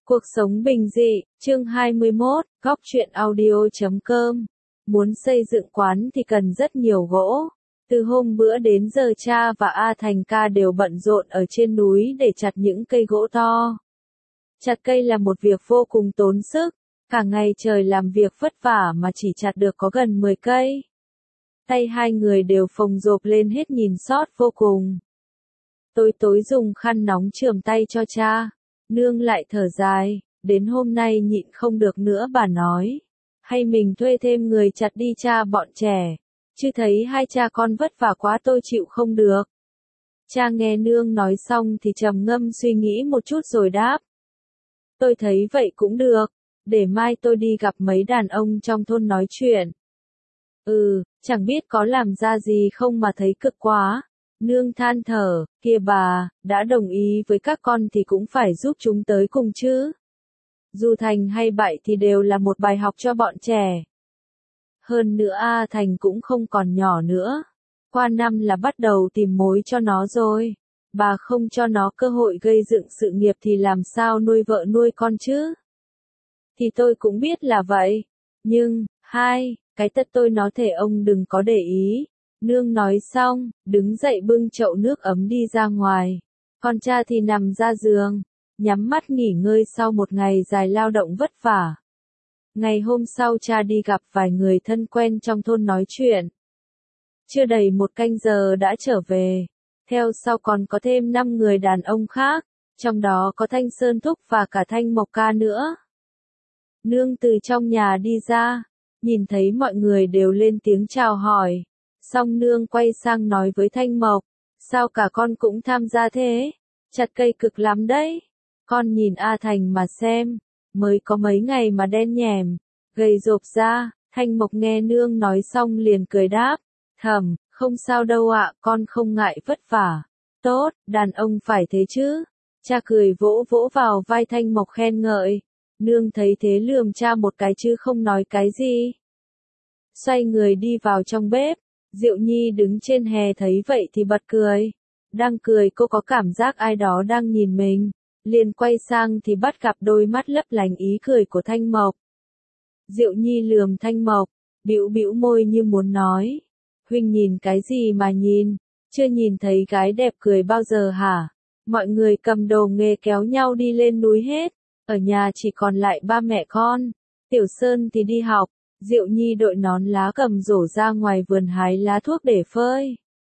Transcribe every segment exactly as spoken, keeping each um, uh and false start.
Cuộc sống bình dị, chương hai mươi mốt, góc truyện audio chấm com. Muốn xây dựng quán thì cần rất nhiều gỗ. Từ hôm bữa đến giờ cha và A Thành ca đều bận rộn ở trên núi để chặt những cây gỗ to. Chặt cây là một việc vô cùng tốn sức, cả ngày trời làm việc vất vả mà chỉ chặt được có gần mười cây. Tay hai người đều phồng rộp lên hết nhìn sót vô cùng. Tối tối dùng khăn nóng chườm tay cho cha. Nương lại thở dài, đến hôm nay nhịn không được nữa bà nói. Hay mình thuê thêm người chặt đi cha bọn trẻ, chứ thấy hai cha con vất vả quá tôi chịu không được. Cha nghe nương nói xong thì trầm ngâm suy nghĩ một chút rồi đáp. Tôi thấy vậy cũng được, để mai tôi đi gặp mấy đàn ông trong thôn nói chuyện. Ừ, chẳng biết có làm ra gì không mà thấy cực quá. Nương than thở, kia bà, đã đồng ý với các con thì cũng phải giúp chúng tới cùng chứ. Dù thành hay bại thì đều là một bài học cho bọn trẻ. Hơn nữa A Thành cũng không còn nhỏ nữa. Qua năm là bắt đầu tìm mối cho nó rồi. Bà không cho nó cơ hội gây dựng sự nghiệp thì làm sao nuôi vợ nuôi con chứ? Thì tôi cũng biết là vậy. Nhưng, hai, cái tất tôi nói thể ông đừng có để ý. Nương nói xong, đứng dậy bưng chậu nước ấm đi ra ngoài. Con cha thì nằm ra giường, nhắm mắt nghỉ ngơi sau một ngày dài lao động vất vả. Ngày hôm sau cha đi gặp vài người thân quen trong thôn nói chuyện. Chưa đầy một canh giờ đã trở về. Theo sau còn có thêm năm người đàn ông khác, trong đó có Thanh Sơn Thúc và cả Thanh Mộc Ca nữa. Nương từ trong nhà đi ra, nhìn thấy mọi người đều lên tiếng chào hỏi. Xong nương quay sang nói với Thanh Mộc, sao cả con cũng tham gia thế, chặt cây cực lắm đấy, con nhìn A Thành mà xem, mới có mấy ngày mà đen nhèm, gầy rộp ra. Thanh Mộc nghe nương nói xong liền cười đáp, thầm, không sao đâu ạ, con không ngại vất vả, tốt, đàn ông phải thế chứ. Cha cười vỗ vỗ vào vai Thanh Mộc khen ngợi, nương thấy thế lườm cha một cái chứ không nói cái gì. Xoay người đi vào trong bếp. Diệu Nhi đứng trên hè thấy vậy thì bật cười. Đang cười cô có cảm giác ai đó đang nhìn mình. Liền quay sang thì bắt gặp đôi mắt lấp lánh ý cười của Thanh Mộc. Diệu Nhi lườm Thanh Mộc, bĩu bĩu môi như muốn nói. Huynh nhìn cái gì mà nhìn, chưa nhìn thấy gái đẹp cười bao giờ hả? Mọi người cầm đồ nghề kéo nhau đi lên núi hết. Ở nhà chỉ còn lại ba mẹ con. Tiểu Sơn thì đi học. Diệu Nhi đội nón lá cầm rổ ra ngoài vườn hái lá thuốc để phơi.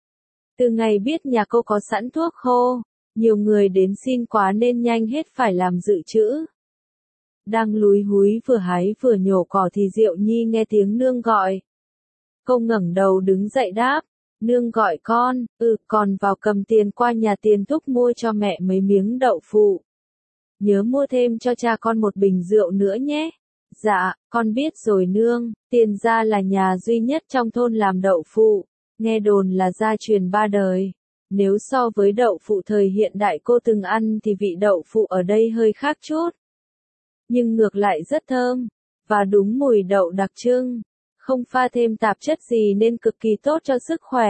Từ ngày biết nhà cô có sẵn thuốc khô, nhiều người đến xin quá nên nhanh hết phải làm dự trữ. Đang lúi húi vừa hái vừa nhổ cỏ thì Diệu Nhi nghe tiếng nương gọi. Cô ngẩng đầu đứng dậy đáp, nương gọi con, ừ, còn vào cầm tiền qua nhà Tiền Thúc mua cho mẹ mấy miếng đậu phụ. Nhớ mua thêm cho cha con một bình rượu nữa nhé. Dạ, con biết rồi nương, Tiền gia là nhà duy nhất trong thôn làm đậu phụ, nghe đồn là gia truyền ba đời. Nếu so với đậu phụ thời hiện đại cô từng ăn thì vị đậu phụ ở đây hơi khác chút. Nhưng ngược lại rất thơm, và đúng mùi đậu đặc trưng, không pha thêm tạp chất gì nên cực kỳ tốt cho sức khỏe.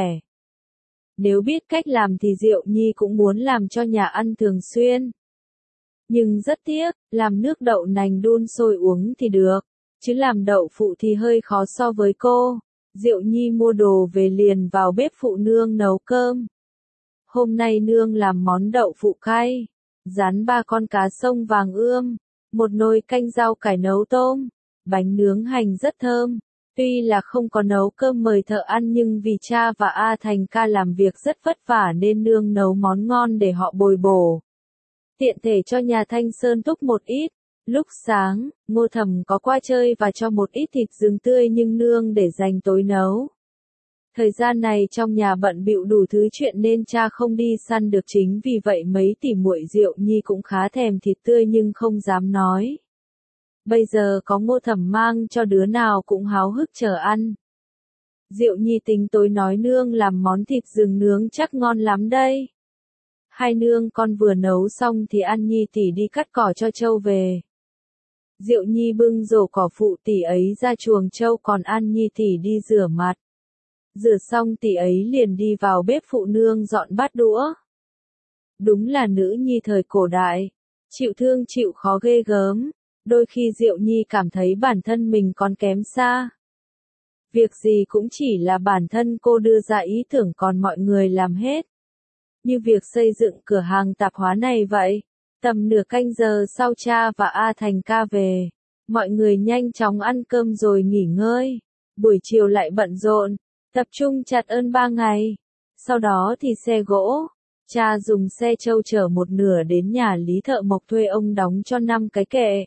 Nếu biết cách làm thì Diệu Nhi cũng muốn làm cho nhà ăn thường xuyên. Nhưng rất tiếc, làm nước đậu nành đun sôi uống thì được, chứ làm đậu phụ thì hơi khó so với cô. Diệu Nhi mua đồ về liền vào bếp phụ nương nấu cơm. Hôm nay nương làm món đậu phụ cay, rán ba con cá sông vàng ươm, một nồi canh rau cải nấu tôm, bánh nướng hành rất thơm. Tuy là không có nấu cơm mời thợ ăn nhưng vì cha và A Thành ca làm việc rất vất vả nên nương nấu món ngon để họ bồi bổ. Tiện thể cho nhà Thanh Sơn Thúc một ít. Lúc sáng, Ngô Thẩm có qua chơi và cho một ít thịt rừng tươi nhưng nương để dành tối nấu. Thời gian này trong nhà bận bịu đủ thứ chuyện nên cha không đi săn được, chính vì vậy mấy tỷ muội Diệu Nhi cũng khá thèm thịt tươi nhưng không dám nói. Bây giờ có Ngô Thẩm mang cho đứa nào cũng háo hức chờ ăn. Diệu Nhi tính tối nói nương làm món thịt rừng nướng chắc ngon lắm đây. Hai nương con vừa nấu xong thì An Nhi tỷ đi cắt cỏ cho trâu về. Diệu Nhi bưng rổ cỏ phụ tỷ ấy ra chuồng trâu còn An Nhi tỷ đi rửa mặt. Rửa xong tỷ ấy liền đi vào bếp phụ nương dọn bát đũa. Đúng là nữ nhi thời cổ đại, chịu thương chịu khó ghê gớm, đôi khi Diệu Nhi cảm thấy bản thân mình còn kém xa. Việc gì cũng chỉ là bản thân cô đưa ra ý tưởng còn mọi người làm hết. Như việc xây dựng cửa hàng tạp hóa này vậy. Tầm nửa canh giờ sau cha và A Thành ca về, mọi người nhanh chóng ăn cơm rồi nghỉ ngơi. Buổi chiều lại bận rộn, tập trung chặt ơn ba ngày. Sau đó thì xe gỗ. Cha dùng xe trâu chở một nửa đến nhà Lý Thợ Mộc thuê ông đóng cho năm cái kệ.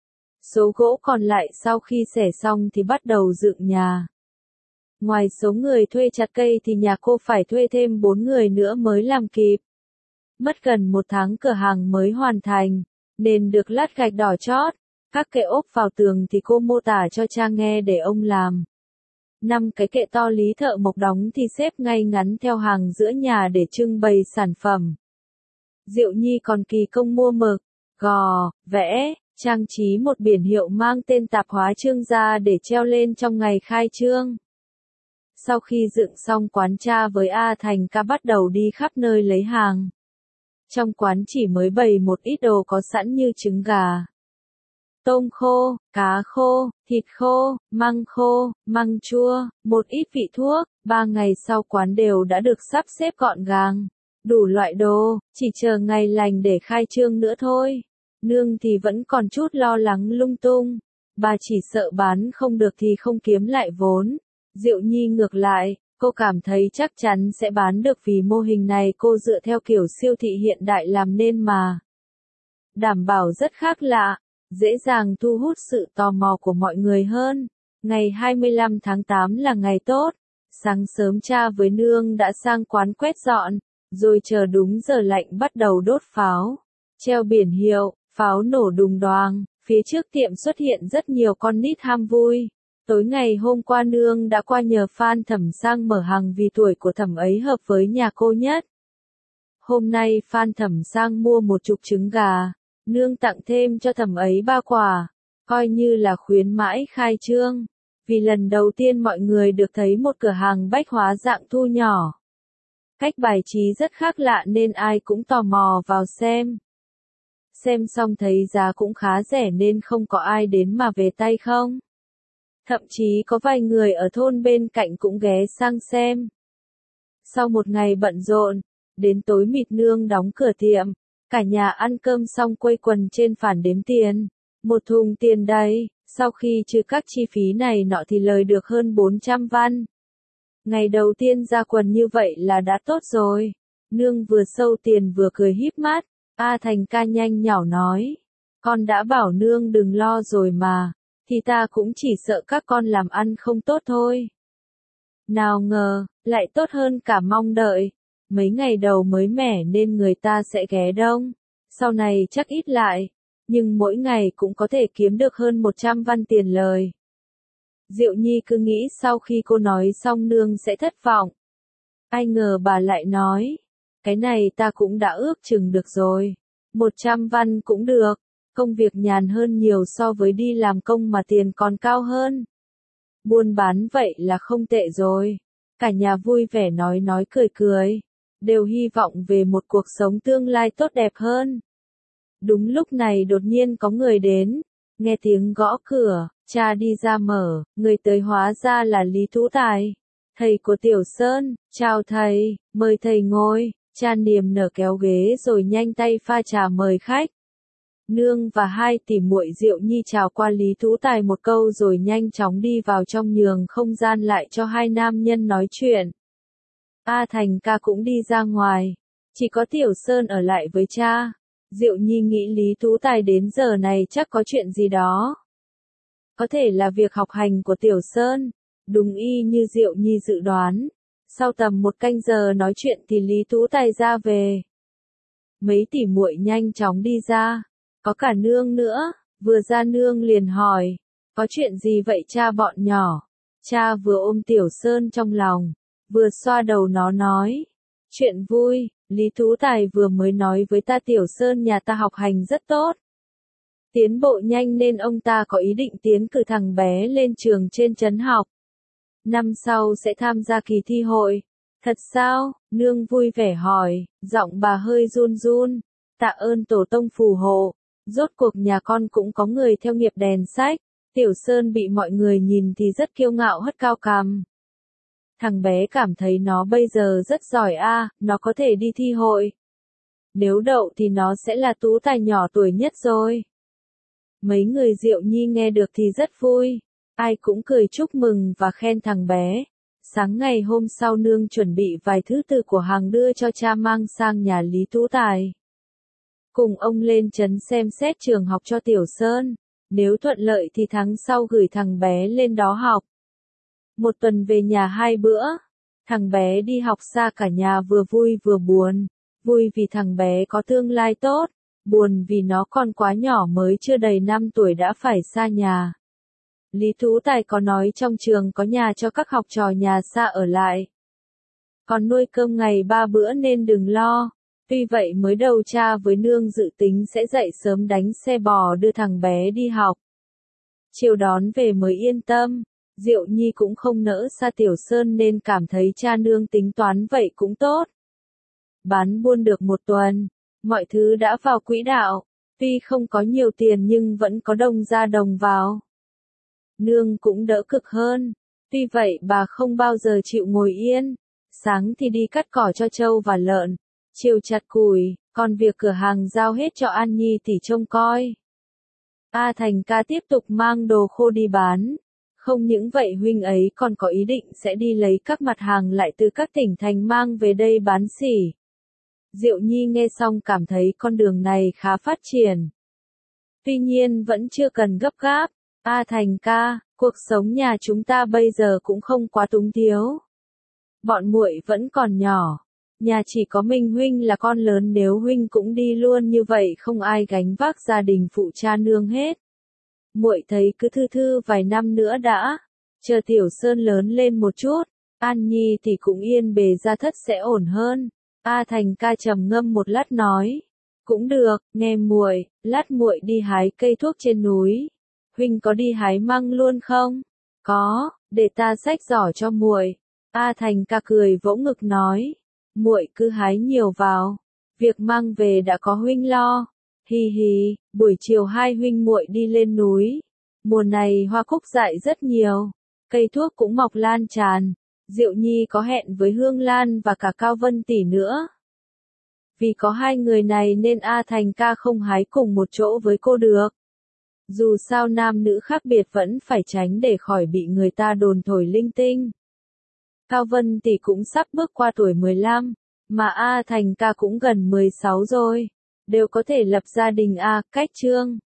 Số gỗ còn lại sau khi xẻ xong thì bắt đầu dựng nhà. Ngoài số người thuê chặt cây thì nhà cô phải thuê thêm bốn người nữa mới làm kịp. Mất gần một tháng cửa hàng mới hoàn thành, nên được lát gạch đỏ chót. Các kệ ốp vào tường thì cô mô tả cho cha nghe để ông làm. Năm cái kệ to Lý Thợ Mộc đóng thì xếp ngay ngắn theo hàng giữa nhà để trưng bày sản phẩm. Diệu Nhi còn kỳ công mua mực, gò, vẽ, trang trí một biển hiệu mang tên tạp hóa Trương Gia để treo lên trong ngày khai trương. Sau khi dựng xong quán, cha với A Thành ca bắt đầu đi khắp nơi lấy hàng. Trong quán chỉ mới bày một ít đồ có sẵn như trứng gà, tôm khô, cá khô, thịt khô, măng khô, măng chua, một ít vị thuốc. Ba ngày sau quán đều đã được sắp xếp gọn gàng, đủ loại đồ, chỉ chờ ngày lành để khai trương nữa thôi. Nương thì vẫn còn chút lo lắng lung tung, bà chỉ sợ bán không được thì không kiếm lại vốn. Diệu Nhi ngược lại, cô cảm thấy chắc chắn sẽ bán được vì mô hình này cô dựa theo kiểu siêu thị hiện đại làm nên mà. Đảm bảo rất khác lạ, dễ dàng thu hút sự tò mò của mọi người hơn. Ngày hai mươi lăm tháng tám là ngày tốt. Sáng sớm cha với nương đã sang quán quét dọn, rồi chờ đúng giờ lạnh bắt đầu đốt pháo. Treo biển hiệu, pháo nổ đùng đoàng, phía trước tiệm xuất hiện rất nhiều con nít ham vui. Tối ngày hôm qua nương đã qua nhờ Phan Thẩm sang mở hàng vì tuổi của thẩm ấy hợp với nhà cô nhất. Hôm nay Phan Thẩm sang mua một chục trứng gà, nương tặng thêm cho thẩm ấy ba quả, coi như là khuyến mãi khai trương. Vì lần đầu tiên mọi người được thấy một cửa hàng bách hóa dạng thu nhỏ. Cách bài trí rất khác lạ nên ai cũng tò mò vào xem. Xem xong thấy giá cũng khá rẻ nên không có ai đến mà về tay không. Thậm chí có vài người ở thôn bên cạnh cũng ghé sang xem. Sau một ngày bận rộn, đến tối mịt nương đóng cửa tiệm, cả nhà ăn cơm xong quây quần trên phản đếm tiền. Một thùng tiền đầy, sau khi trừ các chi phí này nọ thì lời được hơn bốn trăm văn. Ngày đầu tiên ra quần như vậy là đã tốt rồi. Nương vừa sâu tiền vừa cười híp mắt. A Thành ca nhanh nhỏ nói. Con đã bảo nương đừng lo rồi mà. Thì ta cũng chỉ sợ các con làm ăn không tốt thôi. Nào ngờ, lại tốt hơn cả mong đợi. Mấy ngày đầu mới mẻ nên người ta sẽ ghé đông. Sau này chắc ít lại. Nhưng mỗi ngày cũng có thể kiếm được hơn một trăm văn tiền lời. Diệu Nhi cứ nghĩ sau khi cô nói xong nương sẽ thất vọng. Ai ngờ bà lại nói. Cái này ta cũng đã ước chừng được rồi. một trăm văn cũng được. Công việc nhàn hơn nhiều so với đi làm công mà tiền còn cao hơn. Buôn bán vậy là không tệ rồi. Cả nhà vui vẻ nói nói cười cười. Đều hy vọng về một cuộc sống tương lai tốt đẹp hơn. Đúng lúc này đột nhiên có người đến. Nghe tiếng gõ cửa, cha đi ra mở, người tới hóa ra là Lý Tú Tài. Thầy của Tiểu Sơn, chào thầy, mời thầy ngồi. Cha niềm nở kéo ghế rồi nhanh tay pha trà mời khách. Nương và hai tỷ muội Diệu Nhi chào qua Lý Tú Tài một câu rồi nhanh chóng đi vào trong nhường không gian lại cho hai nam nhân nói chuyện. A Thành ca cũng đi ra ngoài. Chỉ có Tiểu Sơn ở lại với cha. Diệu Nhi nghĩ Lý Tú Tài đến giờ này chắc có chuyện gì đó. Có thể là việc học hành của Tiểu Sơn. Đúng y như Diệu Nhi dự đoán. Sau tầm một canh giờ nói chuyện thì Lý Tú Tài ra về. Mấy tỷ muội nhanh chóng đi ra. Có cả nương nữa. Vừa ra nương liền hỏi. Có chuyện gì vậy cha bọn nhỏ? Cha vừa ôm Tiểu Sơn trong lòng. Vừa xoa đầu nó nói. Chuyện vui, Lý Tú Tài vừa mới nói với ta Tiểu Sơn nhà ta học hành rất tốt. Tiến bộ nhanh nên ông ta có ý định tiến cử thằng bé lên trường trên trấn học. Năm sau sẽ tham gia kỳ thi hội. Thật sao? Nương vui vẻ hỏi, giọng bà hơi run run. tạ ơn tổ tông phù hộ, rốt cuộc nhà con cũng có người theo nghiệp đèn sách. Tiểu Sơn bị mọi người nhìn thì rất kiêu ngạo hất cao cằm. Thằng bé cảm thấy nó bây giờ rất giỏi a, à, nó có thể đi thi hội. Nếu đậu thì nó sẽ là tú tài nhỏ tuổi nhất rồi. Mấy người Diệu Nhi nghe được thì rất vui, ai cũng cười chúc mừng và khen thằng bé. Sáng ngày hôm sau nương chuẩn bị vài thứ từ của hàng đưa cho cha mang sang nhà Lý Tú Tài. Cùng ông lên trấn xem xét trường học cho Tiểu Sơn, nếu thuận lợi thì tháng sau gửi thằng bé lên đó học. Một tuần về nhà hai bữa, thằng bé đi học xa cả nhà vừa vui vừa buồn, vui vì thằng bé có tương lai tốt, buồn vì nó còn quá nhỏ mới chưa đầy năm tuổi đã phải xa nhà. Lý Tú Tài có nói trong trường có nhà cho các học trò nhà xa ở lại. Còn nuôi cơm ngày ba bữa nên đừng lo. Tuy vậy mới đầu cha với nương dự tính sẽ dậy sớm đánh xe bò đưa thằng bé đi học. Chiều đón về mới yên tâm. Diệu Nhi cũng không nỡ xa Tiểu Sơn nên cảm thấy cha nương tính toán vậy cũng tốt. Bán buôn được một tuần, mọi thứ đã vào quỹ đạo. Tuy không có nhiều tiền nhưng vẫn có đồng ra đồng vào. Nương cũng đỡ cực hơn. Tuy vậy bà không bao giờ chịu ngồi yên. Sáng thì đi cắt cỏ cho trâu và lợn, chiều chặt củi, còn việc cửa hàng giao hết cho An Nhi thì trông coi. A Thành ca tiếp tục mang đồ khô đi bán. Không những vậy huynh ấy còn có ý định sẽ đi lấy các mặt hàng lại từ các tỉnh thành mang về đây bán xỉ. Diệu Nhi nghe xong cảm thấy con đường này khá phát triển. Tuy nhiên vẫn chưa cần gấp gáp. A Thành ca, cuộc sống nhà chúng ta bây giờ cũng không quá túng thiếu. Bọn muội vẫn còn nhỏ, nhà chỉ có mình huynh là con lớn, nếu huynh cũng đi luôn như vậy không ai gánh vác gia đình phụ cha nương hết. Muội thấy cứ thư thư vài năm nữa đã, chờ Tiểu Sơn lớn lên một chút, An Nhi thì cũng yên bề gia thất sẽ ổn hơn. A Thành ca trầm ngâm một lát nói, cũng được, nghe muội, lát muội đi hái cây thuốc trên núi. Huynh có đi hái măng luôn không? Có, để ta xách giỏ cho muội. A Thành ca cười vỗ ngực nói, muội cứ hái nhiều vào, việc mang về đã có huynh lo. Hi hi, buổi chiều hai huynh muội đi lên núi. Mùa này hoa cúc dại rất nhiều, cây thuốc cũng mọc lan tràn. Diệu Nhi có hẹn với Hương Lan và cả Cao Vân tỷ nữa. Vì có hai người này nên A Thành ca không hái cùng một chỗ với cô được. Dù sao nam nữ khác biệt vẫn phải tránh để khỏi bị người ta đồn thổi linh tinh. Cao Vân tỷ cũng sắp bước qua tuổi mười lăm, mà A Thành ca cũng gần mười sáu rồi, đều có thể lập gia đình a, cách chương.